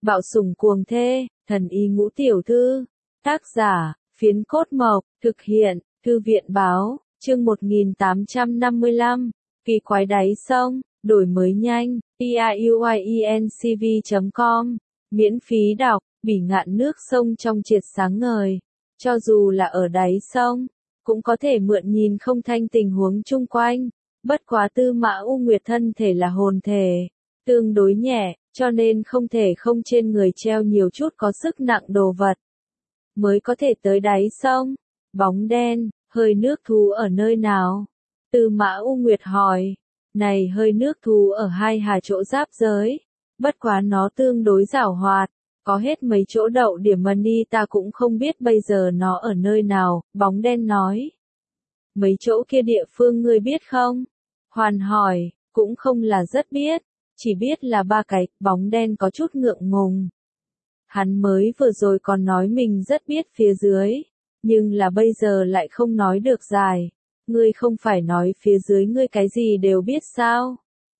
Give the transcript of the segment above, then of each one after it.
Bạo sủng cuồng thê, thần y ngũ tiểu thư. Tác giả, Phiến Cốt Mộc, thực hiện, Thư viện báo, chương 1855, kỳ quái đáy sông, đổi mới nhanh, piuiencv.com, miễn phí đọc, bỉ ngạn nước sông trong triệt sáng ngời. Cho dù là ở đáy sông, cũng có thể mượn nhìn không thanh tình huống chung quanh. Bất quá Tư Mã U Nguyệt thân thể là hồn thể, tương đối nhẹ, cho nên không thể không trên người treo nhiều chút có sức nặng đồ vật, mới có thể tới đáy sông. Bóng đen, hơi nước thú ở nơi nào? Tư Mã U Nguyệt hỏi. Này hơi nước thú ở Hai Hà chỗ giáp giới, bất quá nó tương đối giảo hoạt, có hết mấy chỗ đậu điểm money ta cũng không biết bây giờ nó ở nơi nào, bóng đen nói. Mấy chỗ kia địa phương ngươi biết không? Hoàn hỏi, cũng không là rất biết, chỉ biết là ba cái, bóng đen có chút ngượng ngùng. Hắn mới vừa rồi còn nói mình rất biết phía dưới, nhưng là bây giờ lại không nói được dài. Ngươi không phải nói phía dưới ngươi cái gì đều biết sao?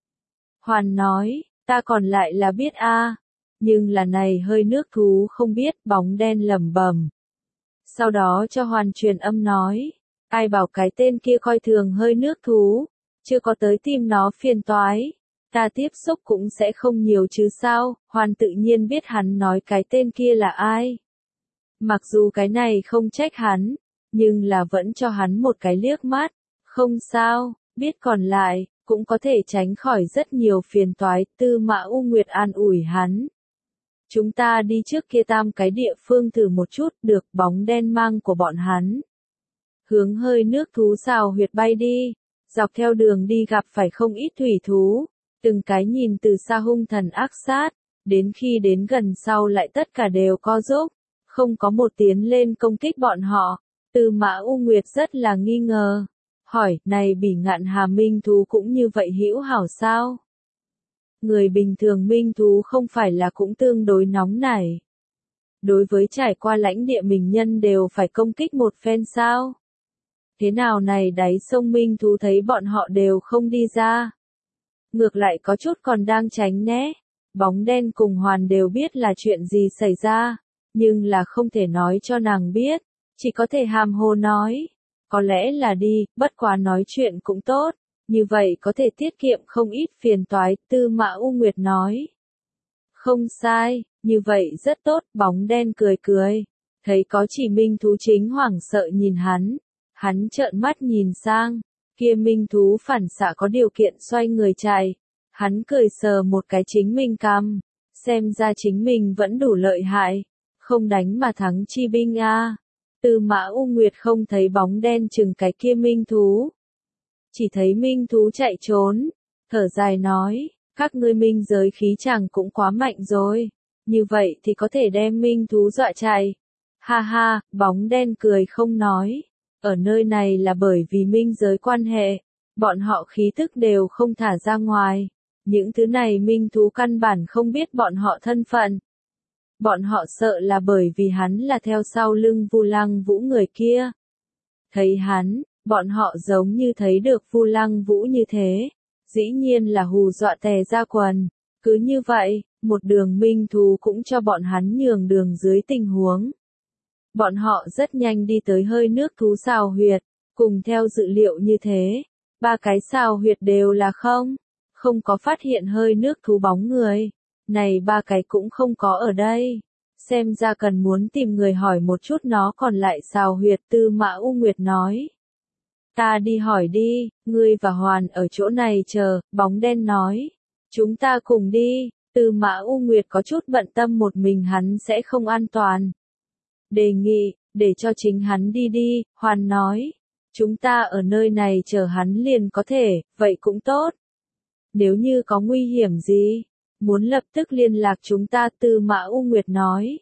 Hoàn nói, ta còn lại là biết a, nhưng là này hơi nước thú không biết, bóng đen lẩm bẩm. Sau đó cho Hoàn truyền âm nói, ai bảo cái tên kia coi thường hơi nước thú, chưa có tới tìm nó phiền toái, ta tiếp xúc cũng sẽ không nhiều chứ sao. Hoàn tự nhiên biết hắn nói cái tên kia là ai. Mặc dù cái này không trách hắn, nhưng là vẫn cho hắn một cái liếc mắt, không sao, biết còn lại, cũng có thể tránh khỏi rất nhiều phiền toái. Tư Mã U Nguyệt an ủi hắn. Chúng ta đi trước kia tam cái địa phương thử một chút, được. Bóng đen mang của bọn hắn hướng hơi nước thú xào huyệt bay đi, dọc theo đường đi gặp phải không ít thủy thú, từng cái nhìn từ xa hung thần ác sát, đến khi đến gần sau lại tất cả đều co rúm, không có một tiến lên công kích bọn họ. Tư Mã U Nguyệt rất là nghi ngờ, hỏi, này Bỉ Ngạn Hà minh thú cũng như vậy hữu hảo sao? Người bình thường minh thú không phải là cũng tương đối nóng nảy. Đối với trải qua lãnh địa mình nhân đều phải công kích một phen sao? Thế nào này đáy sông minh thú thấy bọn họ đều không đi ra. Ngược lại có chút còn đang tránh né. Bóng đen cùng Hoàn đều biết là chuyện gì xảy ra, nhưng là không thể nói cho nàng biết, chỉ có thể hàm hồ nói. Có lẽ là đi, bất quá nói chuyện cũng tốt, như vậy có thể tiết kiệm không ít phiền toái. Tư Mã U Nguyệt nói. Không sai, như vậy rất tốt. Bóng đen cười cười, thấy có chỉ minh thú chính hoảng sợ nhìn hắn. Hắn trợn mắt nhìn sang, kia minh thú phản xạ có điều kiện xoay người chạy. Hắn cười sờ một cái chính mình cằm, xem ra chính mình vẫn đủ lợi hại, không đánh mà thắng chi binh a. Tư Mã U Nguyệt không thấy bóng đen chừng cái kia minh thú, chỉ thấy minh thú chạy trốn, thở dài nói, các ngươi minh giới khí chàng cũng quá mạnh rồi, như vậy thì có thể đem minh thú dọa chạy. Ha ha, bóng đen cười không nói, ở nơi này là bởi vì minh giới quan hệ, bọn họ khí tức đều không thả ra ngoài. Những thứ này minh thú căn bản không biết bọn họ thân phận. Bọn họ sợ là bởi vì hắn là theo sau lưng Vu Lăng Vũ người kia. Thấy hắn, bọn họ giống như thấy được Vu Lăng Vũ như thế. Dĩ nhiên là hù dọa tè ra quần. Cứ như vậy, một đường minh thú cũng cho bọn hắn nhường đường dưới tình huống. Bọn họ rất nhanh đi tới hơi nước thú xào huyệt. Cùng theo dự liệu như thế, ba cái xào huyệt đều là không có phát hiện hơi nước thú bóng người. Này ba cái cũng không có ở đây. Xem ra cần muốn tìm người hỏi một chút nó còn lại xào huyệt. Tư Mã U Nguyệt nói. Ta đi hỏi đi, ngươi và Hoàn ở chỗ này chờ. Bóng đen nói. Chúng ta cùng đi. Tư Mã U Nguyệt có chút bận tâm một mình hắn sẽ không an toàn. Đề nghị, để cho chính hắn đi đi. Hoàn nói. Chúng ta ở nơi này chờ hắn liền có thể, vậy cũng tốt. Nếu như có nguy hiểm gì, muốn lập tức liên lạc chúng ta. Tư Mã U Nguyệt nói.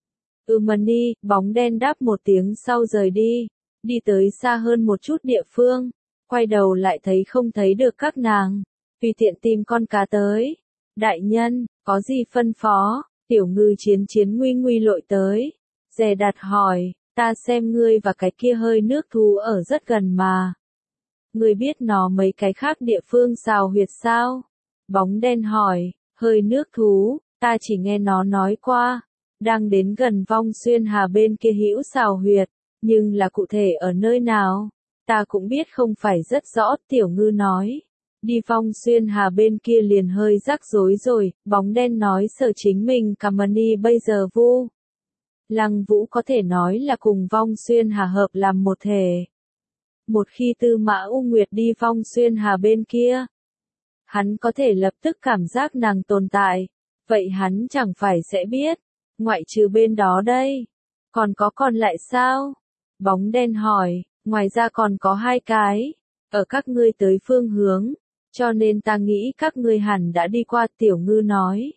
Money, bóng đen đáp một tiếng sau rời đi, đi tới xa hơn một chút địa phương, quay đầu lại thấy không thấy được các nàng, tùy tiện tìm con cá tới. Đại nhân, có gì phân phó? Tiểu Ngư chiến nguy nguy lội tới, dè đặt hỏi, ta xem ngươi và cái kia hơi nước thú ở rất gần mà. Ngươi biết nó mấy cái khác địa phương xào huyệt sao? Bóng đen hỏi, hơi nước thú, ta chỉ nghe nó nói qua, đang đến gần Vong Xuyên Hà bên kia hữu xào huyệt, nhưng là cụ thể ở nơi nào, ta cũng biết không phải rất rõ. Tiểu Ngư nói, đi Vong Xuyên Hà bên kia liền hơi rắc rối rồi. Bóng đen nói sở chính mình Kamani bây giờ Vu Lăng Vũ có thể nói là cùng Vong Xuyên Hà hợp làm một thể. Một khi Tư Mã U Nguyệt đi Vong Xuyên Hà bên kia, hắn có thể lập tức cảm giác nàng tồn tại, vậy hắn chẳng phải sẽ biết, ngoại trừ bên đó đây, còn lại sao? Bóng đen hỏi, ngoài ra còn có 2 cái, ở các ngươi tới phương hướng, cho nên ta nghĩ các ngươi hẳn đã đi qua. Tiểu Ngư nói.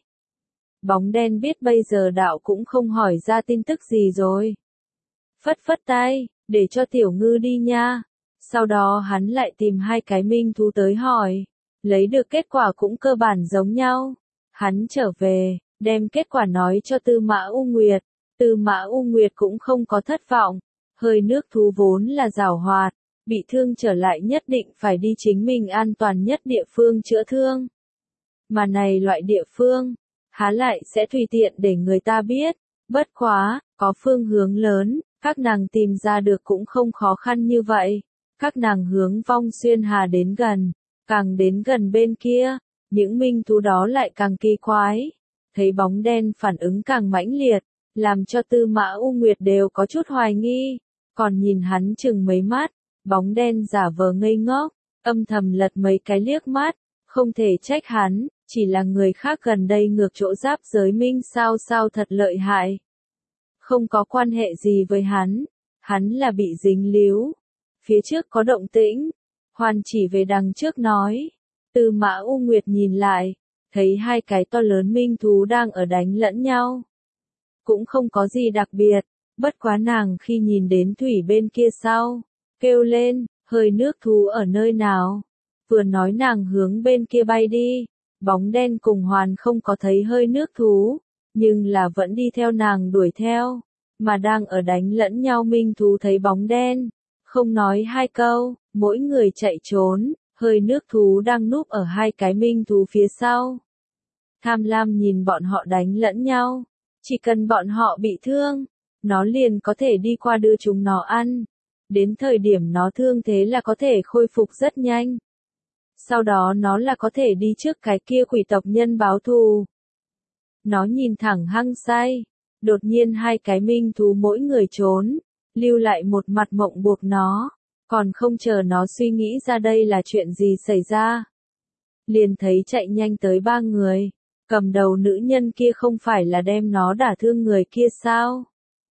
Bóng đen biết bây giờ đạo cũng không hỏi ra tin tức gì rồi. Phất phất tay, để cho Tiểu Ngư đi nha. Sau đó hắn lại tìm 2 cái minh thú tới hỏi. Lấy được kết quả cũng cơ bản giống nhau. Hắn trở về, đem kết quả nói cho Tư Mã U Nguyệt. Tư Mã U Nguyệt cũng không có thất vọng. Hơi nước thú vốn là giảo hoạt, bị thương trở lại nhất định phải đi chính mình an toàn nhất địa phương chữa thương. Mà này loại địa phương, há lại sẽ tùy tiện để người ta biết. Bất quá, có phương hướng lớn, các nàng tìm ra được cũng không khó khăn như vậy. Các nàng hướng Vong Xuyên Hà đến gần, càng đến gần bên kia, những minh thú đó lại càng kỳ quái. Thấy bóng đen phản ứng càng mãnh liệt, làm cho Tư Mã U Nguyệt đều có chút hoài nghi, còn nhìn hắn chừng mấy mắt, bóng đen giả vờ ngây ngốc, âm thầm lật mấy cái liếc mắt, không thể trách hắn, chỉ là người khác gần đây ngược chỗ giáp giới minh sao thật lợi hại. Không có quan hệ gì với hắn là bị dính líu. Phía trước có động tĩnh, Hoàn chỉ về đằng trước nói. Tư Mã U Nguyệt nhìn lại, thấy 2 cái to lớn minh thú đang ở đánh lẫn nhau. Cũng không có gì đặc biệt, bất quá nàng khi nhìn đến thủy bên kia sau, kêu lên, hơi nước thú ở nơi nào. Vừa nói nàng hướng bên kia bay đi, bóng đen cùng Hoàn không có thấy hơi nước thú, nhưng là vẫn đi theo nàng đuổi theo, mà đang ở đánh lẫn nhau minh thú thấy bóng đen, không nói 2 câu, mỗi người chạy trốn, hơi nước thú đang núp ở 2 cái minh thú phía sau. Tham lam nhìn bọn họ đánh lẫn nhau, chỉ cần bọn họ bị thương, nó liền có thể đi qua đưa chúng nó ăn. Đến thời điểm nó thương thế là có thể khôi phục rất nhanh. Sau đó nó là có thể đi trước cái kia quỷ tộc nhân báo thù. Nó nhìn thẳng hăng say, đột nhiên 2 cái minh thú mỗi người trốn, lưu lại một mặt mộng buộc nó, còn không chờ nó suy nghĩ ra đây là chuyện gì xảy ra. Liền thấy chạy nhanh tới 3 người, cầm đầu nữ nhân kia không phải là đem nó đả thương người kia sao?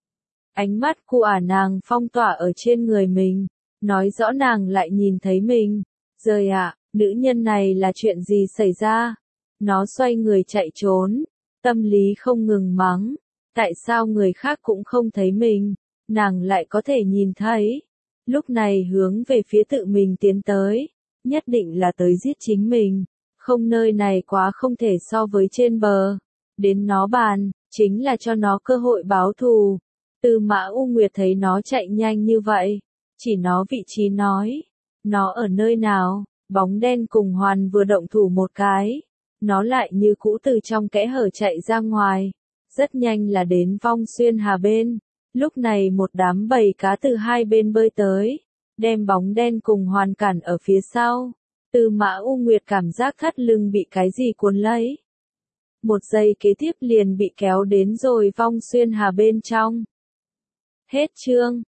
Ánh mắt của nàng phong tỏa ở trên người mình, nói rõ nàng lại nhìn thấy mình. Rời ạ, nữ nhân này là chuyện gì xảy ra? Nó xoay người chạy trốn, tâm lý không ngừng mắng. Tại sao người khác cũng không thấy mình, nàng lại có thể nhìn thấy? Lúc này hướng về phía tự mình tiến tới, nhất định là tới giết chính mình. Không, nơi này quá không thể so với trên bờ. Đến nó bàn, chính là cho nó cơ hội báo thù. Tư Mã U Nguyệt thấy nó chạy nhanh như vậy, chỉ nó vị trí nói. Nó ở nơi nào? Bóng đen cùng Hoàn vừa động thủ một cái, nó lại như cũ từ trong kẽ hở chạy ra ngoài. Rất nhanh là đến Vong Xuyên Hà bên. Lúc này một đám bầy cá từ 2 bên bơi tới, đem bóng đen cùng Hoàn cản ở phía sau. Tư Mã U Nguyệt cảm giác thắt lưng bị cái gì cuốn lấy. Một giây kế tiếp liền bị kéo đến rồi Vong Xuyên Hà bên trong. Hết chương.